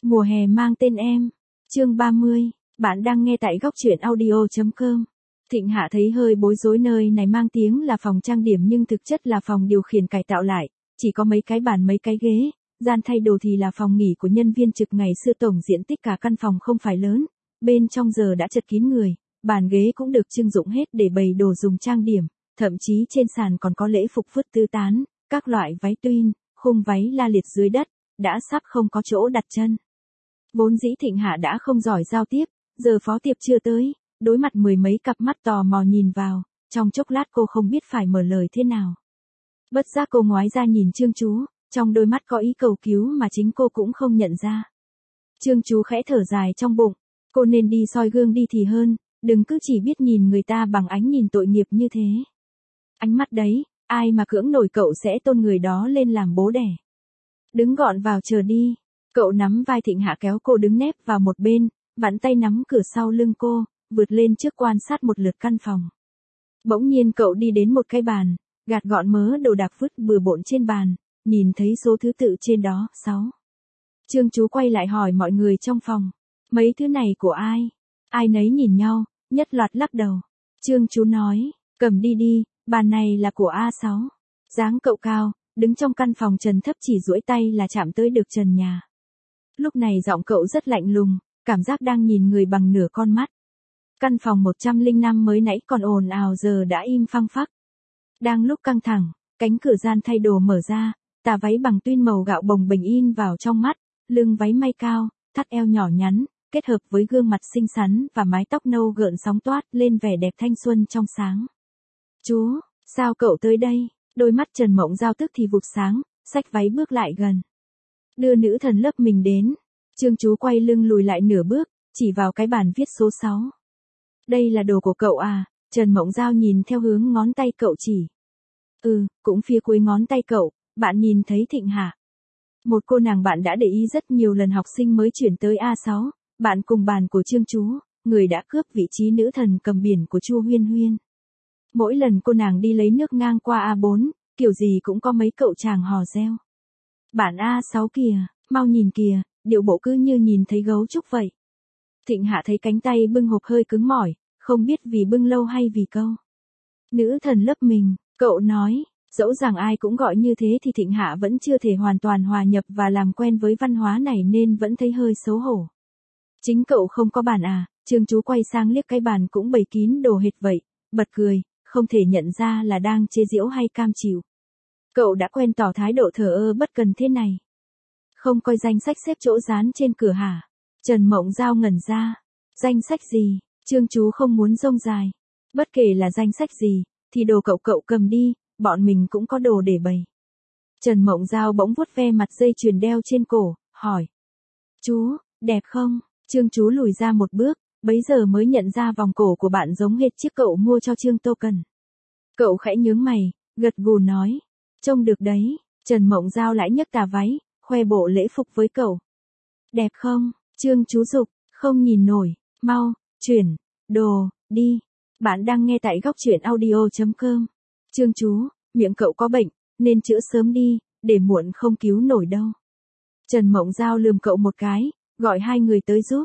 Mùa hè mang tên em. Chương 30, bạn đang nghe tại góc truyện audio.com. Thịnh Hạ thấy hơi bối rối, nơi này mang tiếng là phòng trang điểm nhưng thực chất là phòng điều khiển cải tạo lại, chỉ có mấy cái bàn mấy cái ghế, gian thay đồ thì là phòng nghỉ của nhân viên trực ngày xưa. Tổng diện tích cả căn phòng không phải lớn, bên trong giờ đã chật kín người, bàn ghế cũng được trưng dụng hết để bày đồ dùng trang điểm, thậm chí trên sàn còn có lễ phục vứt tứ tán, các loại váy twin, khung váy la liệt dưới đất, đã sắp không có chỗ đặt chân. Vốn dĩ Thịnh Hạ đã không giỏi giao tiếp, giờ phó tiệp chưa tới, đối mặt mười mấy cặp mắt tò mò nhìn vào, trong chốc lát cô không biết phải mở lời thế nào. Bất giác cô ngoái ra nhìn Trương Chú, trong đôi mắt có ý cầu cứu mà chính cô cũng không nhận ra. Trương Chú khẽ thở dài trong bụng, cô nên đi soi gương đi thì hơn, đừng cứ chỉ biết nhìn người ta bằng ánh nhìn tội nghiệp như thế. Ánh mắt đấy, ai mà cưỡng nổi cậu sẽ tôn người đó lên làm bố đẻ. Đứng gọn vào chờ đi. Cậu nắm vai Thịnh Hạ kéo cô đứng nép vào một bên, vặn tay nắm cửa sau lưng cô, vượt lên trước quan sát một lượt căn phòng. Bỗng nhiên cậu đi đến một cái bàn, gạt gọn mớ đồ đạc vứt bừa bộn trên bàn, nhìn thấy số thứ tự trên đó, 6. Trương Chú quay lại hỏi mọi người trong phòng, mấy thứ này của ai? Ai nấy nhìn nhau, nhất loạt lắc đầu. Trương Chú nói, cầm đi đi, bàn này là của A6. Dáng cậu cao, đứng trong căn phòng trần thấp chỉ duỗi tay là chạm tới được trần nhà. Lúc này giọng cậu rất lạnh lùng, cảm giác đang nhìn người bằng nửa con mắt. Căn phòng 105 mới nãy còn ồn ào giờ đã im phăng phắc. Đang lúc căng thẳng, cánh cửa gian thay đồ mở ra, tà váy bằng tuyên màu gạo bồng bềnh in vào trong mắt, lưng váy may cao, thắt eo nhỏ nhắn, kết hợp với gương mặt xinh xắn và mái tóc nâu gợn sóng toát lên vẻ đẹp thanh xuân trong sáng. Chú, sao cậu tới đây? Đôi mắt Trần Mộng Giao tức thì vụt sáng, xách váy bước lại gần. Đưa nữ thần lớp mình đến. Trương Chú quay lưng lùi lại nửa bước, chỉ vào cái bàn viết số 6. Đây là đồ của cậu à? Trần Mộng Giao nhìn theo hướng ngón tay cậu chỉ. Cũng phía cuối ngón tay cậu, bạn nhìn thấy Thịnh Hạ. Một cô nàng bạn đã để ý rất nhiều lần, học sinh mới chuyển tới A6, bạn cùng bàn của Trương Chú, người đã cướp vị trí nữ thần cầm biển của Chu Huyên Huyên. Mỗi lần cô nàng đi lấy nước ngang qua A4, kiểu gì cũng có mấy cậu chàng hò reo. Bạn A6 kìa, mau nhìn kìa, điệu bộ cứ như nhìn thấy gấu trúc vậy. Thịnh Hạ thấy cánh tay bưng hộp hơi cứng mỏi, không biết vì bưng lâu hay vì câu. Nữ thần lớp mình, cậu nói, dẫu rằng ai cũng gọi như thế thì Thịnh Hạ vẫn chưa thể hoàn toàn hòa nhập và làm quen với văn hóa này nên vẫn thấy hơi xấu hổ. Chính cậu không có bàn à? Trương Chú quay sang liếc cái bàn cũng bày kín đồ hệt vậy, bật cười, không thể nhận ra là đang chế giễu hay cam chịu. Cậu đã quen tỏ thái độ thờ ơ bất cần thế này. Không coi danh sách xếp chỗ dán trên cửa hả? Trần Mộng Giao ngẩn ra. Danh sách gì? Trương Chú không muốn rông dài. Bất kể là danh sách gì, thì đồ cậu cầm đi, bọn mình cũng có đồ để bày. Trần Mộng Giao bỗng vuốt ve mặt dây chuyền đeo trên cổ, hỏi. Chú, đẹp không? Trương Chú lùi ra một bước, bấy giờ mới nhận ra vòng cổ của bạn giống hệt chiếc cậu mua cho Trương Tô Cần. Cậu khẽ nhướng mày, gật gù nói. Trông được đấy. Trần Mộng Giao lại nhấc tà váy, khoe bộ lễ phục với cậu. Đẹp không? Trương Chú giục, không nhìn nổi, mau, chuyển, đồ, đi. Bạn đang nghe tại góc truyện audio.com. Trương Chú, miệng cậu có bệnh, nên chữa sớm đi, để muộn không cứu nổi đâu. Trần Mộng Giao lườm cậu một cái, gọi hai người tới giúp.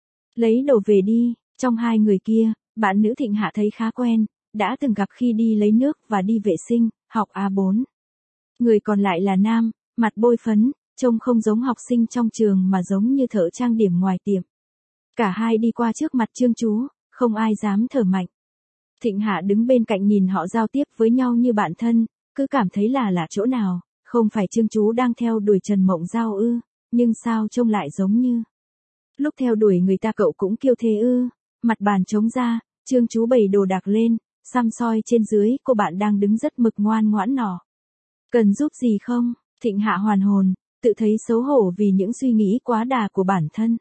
Lấy đồ về đi. Trong hai người kia, bạn nữ Thịnh Hạ thấy khá quen, đã từng gặp khi đi lấy nước và đi vệ sinh, học A4. Người còn lại là nam, mặt bôi phấn, trông không giống học sinh trong trường mà giống như thợ trang điểm ngoài tiệm. Cả hai đi qua trước mặt Trương Chú, không ai dám thở mạnh. Thịnh Hạ đứng bên cạnh nhìn họ giao tiếp với nhau như bạn thân, cứ cảm thấy là lạ chỗ nào, không phải Trương Chú đang theo đuổi Trần Mộng Giao ư, nhưng sao trông lại giống như. Lúc theo đuổi người ta cậu cũng kiêu thế ư. Mặt bàn trống ra, Trương Chú bày đồ đạc lên, xăm soi trên dưới, cô bạn đang đứng rất mực ngoan ngoãn nọ. Cần giúp gì không? Thịnh Hạ hoàn hồn, tự thấy xấu hổ vì những suy nghĩ quá đà của bản thân.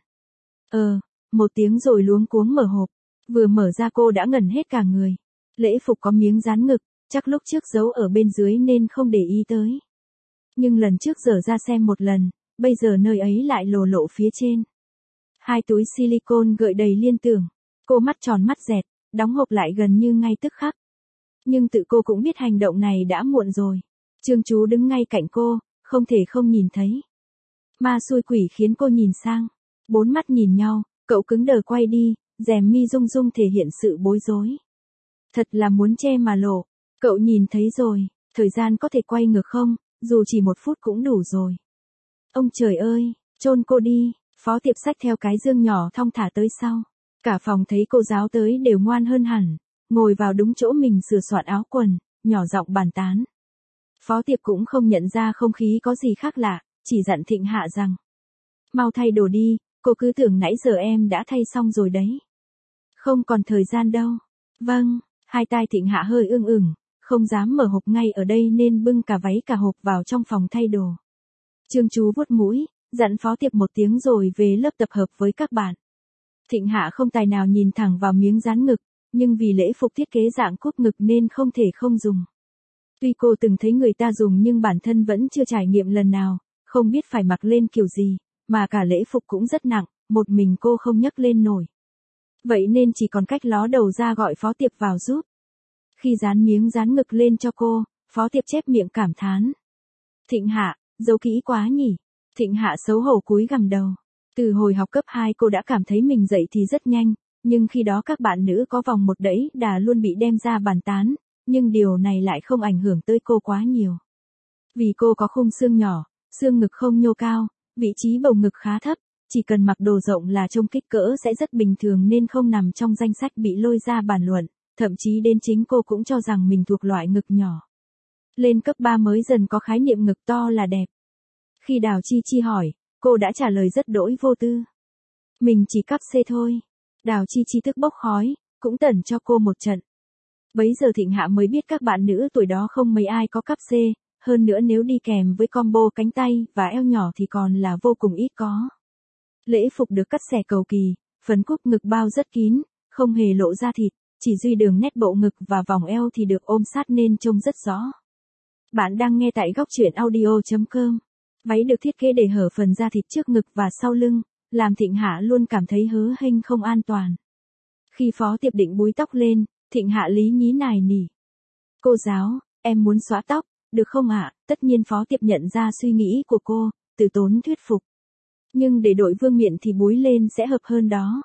Một tiếng rồi luống cuống mở hộp. Vừa mở ra cô đã ngẩn hết cả người. Lễ phục có miếng dán ngực, chắc lúc trước giấu ở bên dưới nên không để ý tới. Nhưng lần trước dở ra xem một lần, bây giờ nơi ấy lại lồ lộ phía trên. Hai túi silicone gợi đầy liên tưởng. Cô mắt tròn mắt dẹt, đóng hộp lại gần như ngay tức khắc. Nhưng tự cô cũng biết hành động này đã muộn rồi. Trương Chú đứng ngay cạnh cô, không thể không nhìn thấy. Ma xui quỷ khiến cô nhìn sang. Bốn mắt nhìn nhau, cậu cứng đờ quay đi, rèm mi rung rung thể hiện sự bối rối. Thật là muốn che mà lộ. Cậu nhìn thấy rồi, thời gian có thể quay ngược không, dù chỉ 1 phút cũng đủ rồi. Ông trời ơi, chôn cô đi. Phó Tiệp xách theo cái dương nhỏ thong thả tới sau. Cả phòng thấy cô giáo tới đều ngoan hơn hẳn, ngồi vào đúng chỗ mình sửa soạn áo quần, nhỏ giọng bàn tán. Phó Tiệp cũng không nhận ra không khí có gì khác lạ, chỉ dặn Thịnh Hạ rằng. Mau thay đồ đi, cô cứ tưởng nãy giờ em đã thay xong rồi đấy. Không còn thời gian đâu. Vâng, hai tai Thịnh Hạ hơi ưng ửng, không dám mở hộp ngay ở đây nên bưng cả váy cả hộp vào trong phòng thay đồ. Trương chú vuốt mũi, dặn Phó Tiệp một tiếng rồi về lớp tập hợp với các bạn. Thịnh Hạ không tài nào nhìn thẳng vào miếng dán ngực, nhưng vì lễ phục thiết kế dạng cúp ngực nên không thể không dùng. Tuy cô từng thấy người ta dùng nhưng bản thân vẫn chưa trải nghiệm lần nào, không biết phải mặc lên kiểu gì, mà cả lễ phục cũng rất nặng, một mình cô không nhấc lên nổi. Vậy nên chỉ còn cách ló đầu ra gọi Phó Tiệp vào giúp. Khi dán miếng dán ngực lên cho cô, Phó Tiệp chép miệng cảm thán. Thịnh Hạ, giấu kỹ quá nhỉ. Thịnh Hạ xấu hổ cúi gằm đầu. Từ hồi học cấp 2 cô đã cảm thấy mình dậy thì rất nhanh, nhưng khi đó các bạn nữ có vòng một đẫy đà luôn bị đem ra bàn tán, nhưng điều này lại không ảnh hưởng tới cô quá nhiều. Vì cô có khung xương nhỏ, xương ngực không nhô cao, vị trí bầu ngực khá thấp, chỉ cần mặc đồ rộng là trông kích cỡ sẽ rất bình thường nên không nằm trong danh sách bị lôi ra bàn luận, thậm chí đến chính cô cũng cho rằng mình thuộc loại ngực nhỏ. Lên cấp 3 mới dần có khái niệm ngực to là đẹp. Khi Đào Chi Chi hỏi, cô đã trả lời rất đỗi vô tư. Mình chỉ cấp C thôi. Đào Chi Chi tức bốc khói, cũng tẩn cho cô một trận. Bấy giờ Thịnh Hạ mới biết các bạn nữ tuổi đó không mấy ai có cấp C, hơn nữa nếu đi kèm với combo cánh tay và eo nhỏ thì còn là vô cùng ít có. Lễ phục được cắt xẻ cầu kỳ, phấn cúc ngực bao rất kín, không hề lộ ra thịt, chỉ duy đường nét bộ ngực và vòng eo thì được ôm sát nên trông rất rõ. Bạn đang nghe tại góc truyện audio.com. Váy được thiết kế để hở phần da thịt trước ngực và sau lưng, làm Thịnh Hạ luôn cảm thấy hớ hênh không an toàn. Khi Phó Tiệp định búi tóc lên, Thịnh Hạ lý nhí nài nỉ. Cô giáo, em muốn xóa tóc, được không ạ? Tất nhiên Phó Tiệp nhận ra suy nghĩ của cô, từ tốn thuyết phục. Nhưng để đội vương miện thì búi lên sẽ hợp hơn đó.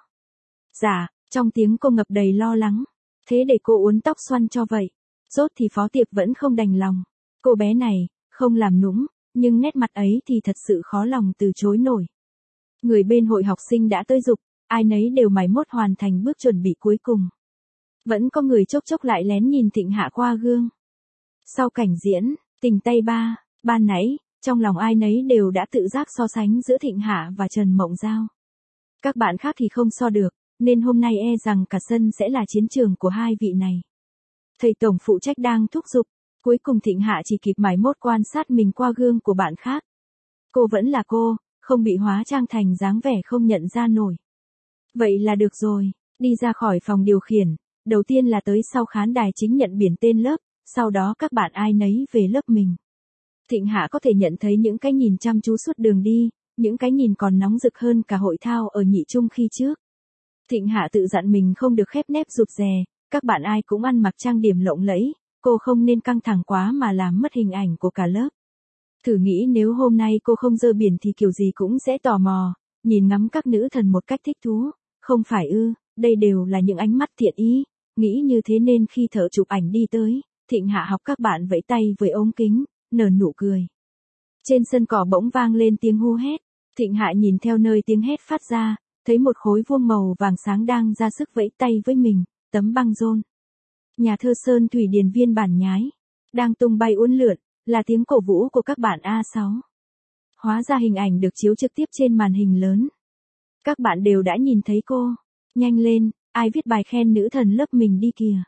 Dạ, trong tiếng cô ngập đầy lo lắng. Thế để cô uốn tóc xoăn cho vậy. Rốt thì Phó Tiệp vẫn không đành lòng. Cô bé này, không làm nũng, nhưng nét mặt ấy thì thật sự khó lòng từ chối nổi. Người bên hội học sinh đã tới giục, ai nấy đều mải mốt hoàn thành bước chuẩn bị cuối cùng. Vẫn có người chốc chốc lại lén nhìn Thịnh Hạ qua gương. Sau cảnh diễn, tình tay ban nãy, trong lòng ai nấy đều đã tự giác so sánh giữa Thịnh Hạ và Trần Mộng Giao. Các bạn khác thì không so được, nên hôm nay e rằng cả sân sẽ là chiến trường của hai vị này. Thầy tổng phụ trách đang thúc giục, cuối cùng Thịnh Hạ chỉ kịp mải mốt quan sát mình qua gương của bạn khác. Cô vẫn là cô, không bị hóa trang thành dáng vẻ không nhận ra nổi. Vậy là được rồi, đi ra khỏi phòng điều khiển, đầu tiên là tới sau khán đài chính nhận biển tên lớp, sau đó các bạn ai nấy về lớp mình. Thịnh Hạ có thể nhận thấy những cái nhìn chăm chú suốt đường đi, những cái nhìn còn nóng rực hơn cả hội thao ở nhị trung khi trước. Thịnh Hạ tự dặn mình không được khép nép rụt rè, các bạn ai cũng ăn mặc trang điểm lộng lẫy, cô không nên căng thẳng quá mà làm mất hình ảnh của cả lớp. Thử nghĩ nếu hôm nay cô không dơ biển thì kiểu gì cũng sẽ tò mò, nhìn ngắm các nữ thần một cách thích thú, không phải ư, đây đều là những ánh mắt thiện ý, nghĩ như thế nên khi thợ chụp ảnh đi tới, Thịnh Hạ học các bạn vẫy tay với ống kính, nở nụ cười. Trên sân cỏ bỗng vang lên tiếng hô hét, Thịnh Hạ nhìn theo nơi tiếng hét phát ra, thấy một khối vuông màu vàng sáng đang ra sức vẫy tay với mình, tấm băng rôn. Nhà thơ Sơn Thủy Điền Viên Bản Nhái, đang tung bay uốn lượn, là tiếng cổ vũ của các bạn A6. Hóa ra hình ảnh được chiếu trực tiếp trên màn hình lớn. Các bạn đều đã nhìn thấy cô. Nhanh lên, ai viết bài khen nữ thần lớp mình đi kìa.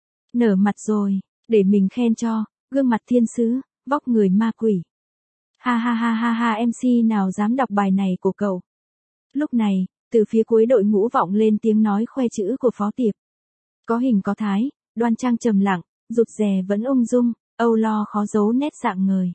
Nở mặt rồi, để mình khen cho, gương mặt thiên sứ, vóc người ma quỷ. Ha ha ha ha ha, MC nào dám đọc bài này của cậu. Lúc này, từ phía cuối đội ngũ vọng lên tiếng nói khoe chữ của Phó Tiệp. Có hình có thái, đoan trang trầm lặng, rụt rè vẫn ung dung, âu lo khó giấu nét dạng ngời.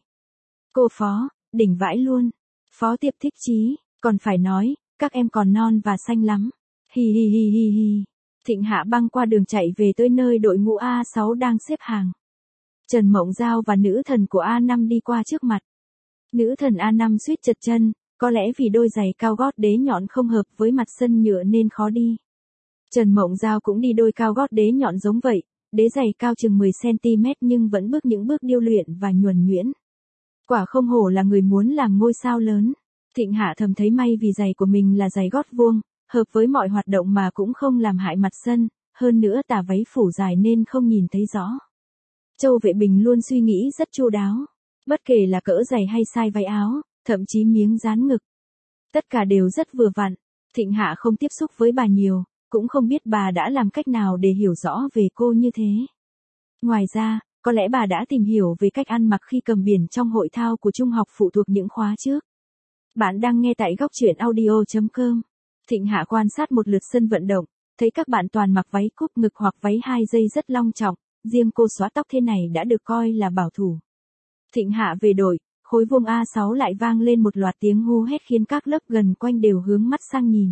Cô Phó, đỉnh vãi luôn. Phó Tiệp thích chí, còn phải nói, các em còn non và xanh lắm. Hi hi hi hi hi. Thịnh Hạ băng qua đường chạy về tới nơi đội ngũ A6 đang xếp hàng. Trần Mộng Giao và nữ thần của A5 đi qua trước mặt. Nữ thần A5 suýt trật chân, Có lẽ vì đôi giày cao gót đế nhọn không hợp với mặt sân nhựa nên khó đi. Trần Mộng Giao cũng đi đôi cao gót đế nhọn giống vậy, đế giày cao chừng 10cm nhưng vẫn bước những bước điêu luyện và nhuần nhuyễn. Quả không hổ là người muốn làm ngôi sao lớn. Thịnh Hạ thầm thấy may vì giày của mình là giày gót vuông, hợp với mọi hoạt động mà cũng không làm hại mặt sân, hơn nữa tà váy phủ dài nên không nhìn thấy rõ. Châu Vệ Bình luôn suy nghĩ rất chu đáo, bất kể là cỡ giày hay size váy áo, thậm chí miếng dán ngực. Tất cả đều rất vừa vặn. Thịnh Hạ không tiếp xúc với bà nhiều, cũng không biết bà đã làm cách nào để hiểu rõ về cô như thế. Ngoài ra, có lẽ bà đã tìm hiểu về cách ăn mặc khi cầm biển trong hội thao của trung học phụ thuộc những khóa trước. Bạn đang nghe tại góc truyện audio.com. Thịnh Hạ quan sát một lượt sân vận động, thấy các bạn toàn mặc váy cúp ngực hoặc váy 2 dây rất long trọng, riêng cô xóa tóc thế này đã được coi là bảo thủ. Thịnh Hạ về đội, khối vuông A6 lại vang lên một loạt tiếng hô hét khiến các lớp gần quanh đều hướng mắt sang nhìn.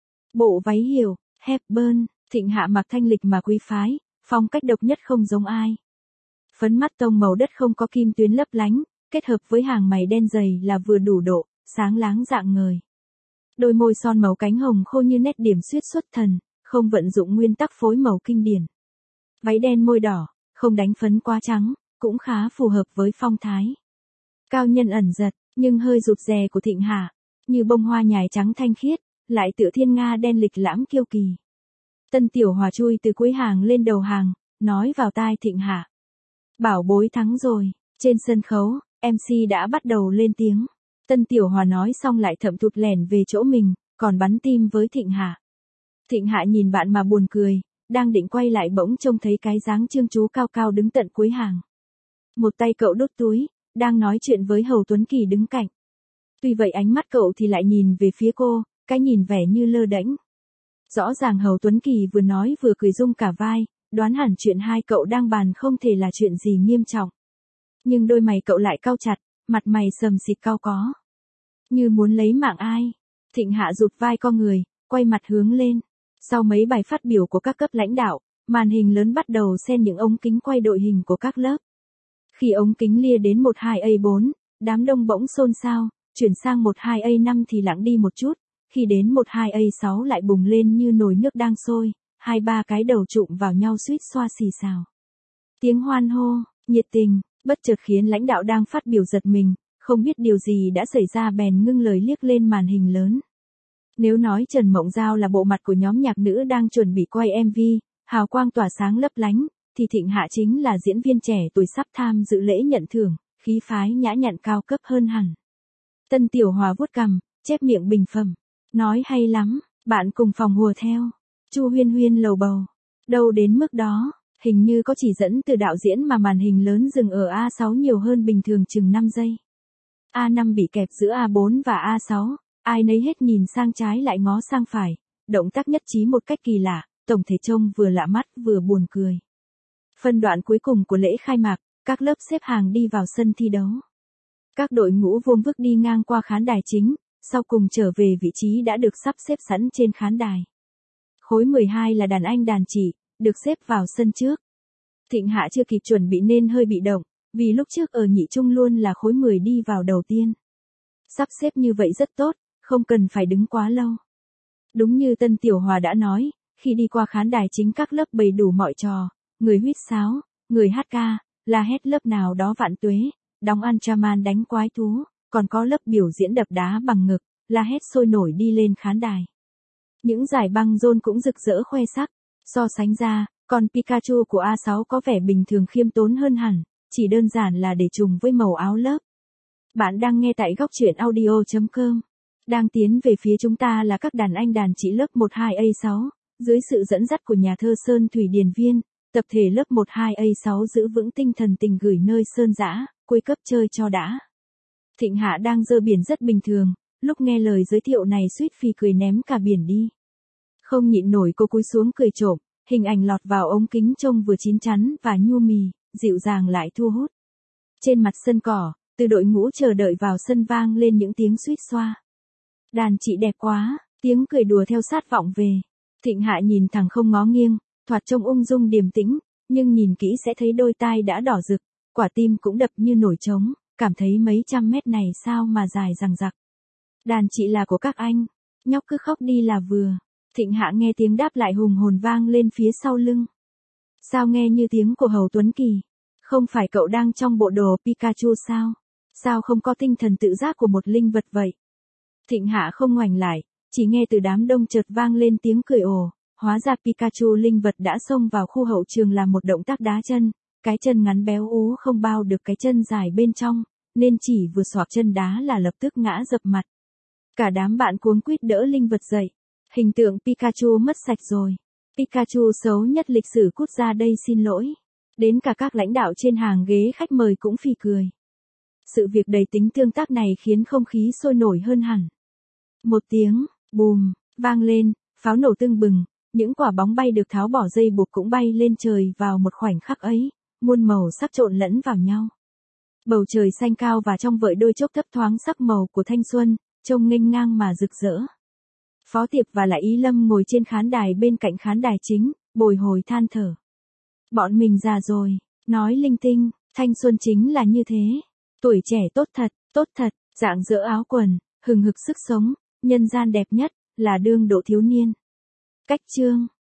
Bộ váy hiểu, Hepburn, Thịnh Hạ mặc thanh lịch mà quý phái, phong cách độc nhất không giống ai. Phấn mắt tông màu đất không có kim tuyến lấp lánh, kết hợp với hàng mày đen dày là vừa đủ độ, sáng láng rạng ngời. Đôi môi son màu cánh hồng khô như nét điểm xuyết xuất thần, không vận dụng nguyên tắc phối màu kinh điển. Váy đen môi đỏ, không đánh phấn quá trắng, cũng khá phù hợp với phong thái. Cao nhân ẩn giật, nhưng hơi rụt rè của Thịnh Hạ, như bông hoa nhài trắng thanh khiết, lại tựa thiên nga đen lịch lãm kiêu kỳ. Tân Tiểu Hòa chui từ cuối hàng lên đầu hàng, nói vào tai Thịnh Hạ. Bảo bối thắng rồi. Trên sân khấu, MC đã bắt đầu lên tiếng. Tân Tiểu Hòa nói xong lại thậm thụt lẻn về chỗ mình, còn bắn tim với Thịnh Hạ. Thịnh Hạ nhìn bạn mà buồn cười, đang định quay lại bỗng trông thấy cái dáng trương chú cao cao đứng tận cuối hàng. Một tay cậu đút túi, đang nói chuyện với Hầu Tuấn Kỳ đứng cạnh. Tuy vậy ánh mắt cậu thì lại nhìn về phía cô, cái nhìn vẻ như lơ đễnh. Rõ ràng Hầu Tuấn Kỳ vừa nói vừa cười rung cả vai, đoán hẳn chuyện hai cậu đang bàn không thể là chuyện gì nghiêm trọng. Nhưng đôi mày cậu lại cau chặt, mặt mày sầm xịt cau có. Như muốn lấy mạng ai. Thịnh Hạ rụt vai co người, quay mặt hướng lên. Sau mấy bài phát biểu của các cấp lãnh đạo, màn hình lớn bắt đầu xen những ống kính quay đội hình của các lớp. Khi ống kính lia đến 12A4, đám đông bỗng xôn xao, chuyển sang 12A5 thì lặng đi một chút, khi đến 12A6 lại bùng lên như nồi nước đang sôi, 2-3 cái đầu trụm vào nhau suýt xoa xì xào. Tiếng hoan hô, nhiệt tình, bất chợt khiến lãnh đạo đang phát biểu giật mình, không biết điều gì đã xảy ra bèn ngưng lời liếc lên màn hình lớn. Nếu nói Trần Mộng Giao là bộ mặt của nhóm nhạc nữ đang chuẩn bị quay MV, hào quang tỏa sáng lấp lánh, thì Thịnh Hạ chính là diễn viên trẻ tuổi sắp tham dự lễ nhận thưởng, khí phái nhã nhặn cao cấp hơn hẳn. Tân Tiểu Hòa vuốt cằm, chép miệng bình phẩm, nói hay lắm, bạn cùng phòng hùa theo. Chu Huyên Huyên lầu bầu, đâu đến mức đó, hình như có chỉ dẫn từ đạo diễn mà màn hình lớn dừng ở A6 nhiều hơn bình thường chừng 5 giây. A5 bị kẹp giữa A4 và A6, ai nấy hết nhìn sang trái lại ngó sang phải, động tác nhất trí một cách kỳ lạ, tổng thể trông vừa lạ mắt vừa buồn cười. Phân đoạn cuối cùng của lễ khai mạc, các lớp xếp hàng đi vào sân thi đấu. Các đội ngũ vuông vức đi ngang qua khán đài chính, sau cùng trở về vị trí đã được sắp xếp sẵn trên khán đài. Khối 12 là đàn anh đàn chị, được xếp vào sân trước. Thịnh Hạ chưa kịp chuẩn bị nên hơi bị động, vì lúc trước ở nhị trung luôn là khối 10 đi vào đầu tiên. Sắp xếp như vậy rất tốt, không cần phải đứng quá lâu. Đúng như Tân Tiểu Hòa đã nói, khi đi qua khán đài chính các lớp bày đủ mọi trò, người huýt sáo, người hát ca, la hét lớp nào đó vạn tuế, đóng Antraman đánh quái thú, còn có lớp biểu diễn đập đá bằng ngực, la hét sôi nổi đi lên khán đài. Những giải băng rôn cũng rực rỡ khoe sắc, so sánh ra, còn Pikachu của A6 có vẻ bình thường khiêm tốn hơn hẳn, chỉ đơn giản là để trùng với màu áo lớp. Bạn đang nghe tại góc truyện audio.com. Đang tiến về phía chúng ta là các đàn anh đàn chị lớp 12A6, dưới sự dẫn dắt của nhà thơ Sơn Thủy Điền Viên, tập thể lớp 12A6 giữ vững tinh thần tình gửi nơi sơn dã, cuối cấp chơi cho đã. Thịnh Hạ đang dơ biển rất bình thường, lúc nghe lời giới thiệu này suýt phì cười ném cả biển đi. Không nhịn nổi cô cúi xuống cười trộm, hình ảnh lọt vào ống kính trông vừa chín chắn và nhu mì, dịu dàng lại thu hút. Trên mặt sân cỏ, từ đội ngũ chờ đợi vào sân vang lên những tiếng suýt xoa. Đàn chị đẹp quá, tiếng cười đùa theo sát vọng về. Thịnh Hạ nhìn thẳng không ngó nghiêng, thoạt trông ung dung điềm tĩnh, nhưng nhìn kỹ sẽ thấy đôi tai đã đỏ rực, quả tim cũng đập như nổi trống, cảm thấy mấy trăm mét này sao mà dài dằng dặc. Đàn chị là của các anh. Nhóc cứ khóc đi là vừa. Thịnh Hạ nghe tiếng đáp lại hùng hồn vang lên phía sau lưng. Sao nghe như tiếng của Hầu Tuấn Kỳ? Không phải cậu đang trong bộ đồ Pikachu sao? Sao không có tinh thần tự giác của một linh vật vậy? Thịnh Hạ không ngoảnh lại, chỉ nghe từ đám đông chợt vang lên tiếng cười ồ, hóa ra Pikachu linh vật đã xông vào khu hậu trường làm một động tác đá chân, cái chân ngắn béo ú không bao được cái chân dài bên trong, nên chỉ vừa xoạc chân đá là lập tức ngã dập mặt. Cả đám bạn cuống quýt đỡ linh vật dậy. Hình tượng Pikachu mất sạch rồi. Pikachu xấu nhất lịch sử cút ra đây xin lỗi. Đến cả các lãnh đạo trên hàng ghế khách mời cũng phì cười. Sự việc đầy tính tương tác này khiến không khí sôi nổi hơn hẳn. Một tiếng, bùm, vang lên, pháo nổ tưng bừng, những quả bóng bay được tháo bỏ dây buộc cũng bay lên trời vào một khoảnh khắc ấy, muôn màu sắc trộn lẫn vào nhau. Bầu trời xanh cao và trong vợi đôi chốc thấp thoáng sắc màu của thanh xuân, trông nghênh ngang mà rực rỡ. Phó Tiệp và Lại Ý Lâm ngồi trên khán đài bên cạnh khán đài chính, bồi hồi than thở. Bọn mình già rồi, nói linh tinh, thanh xuân chính là như thế. Tuổi trẻ tốt thật, rạng rỡ áo quần, hừng hực sức sống, nhân gian đẹp nhất, là đương độ thiếu niên. Cách chương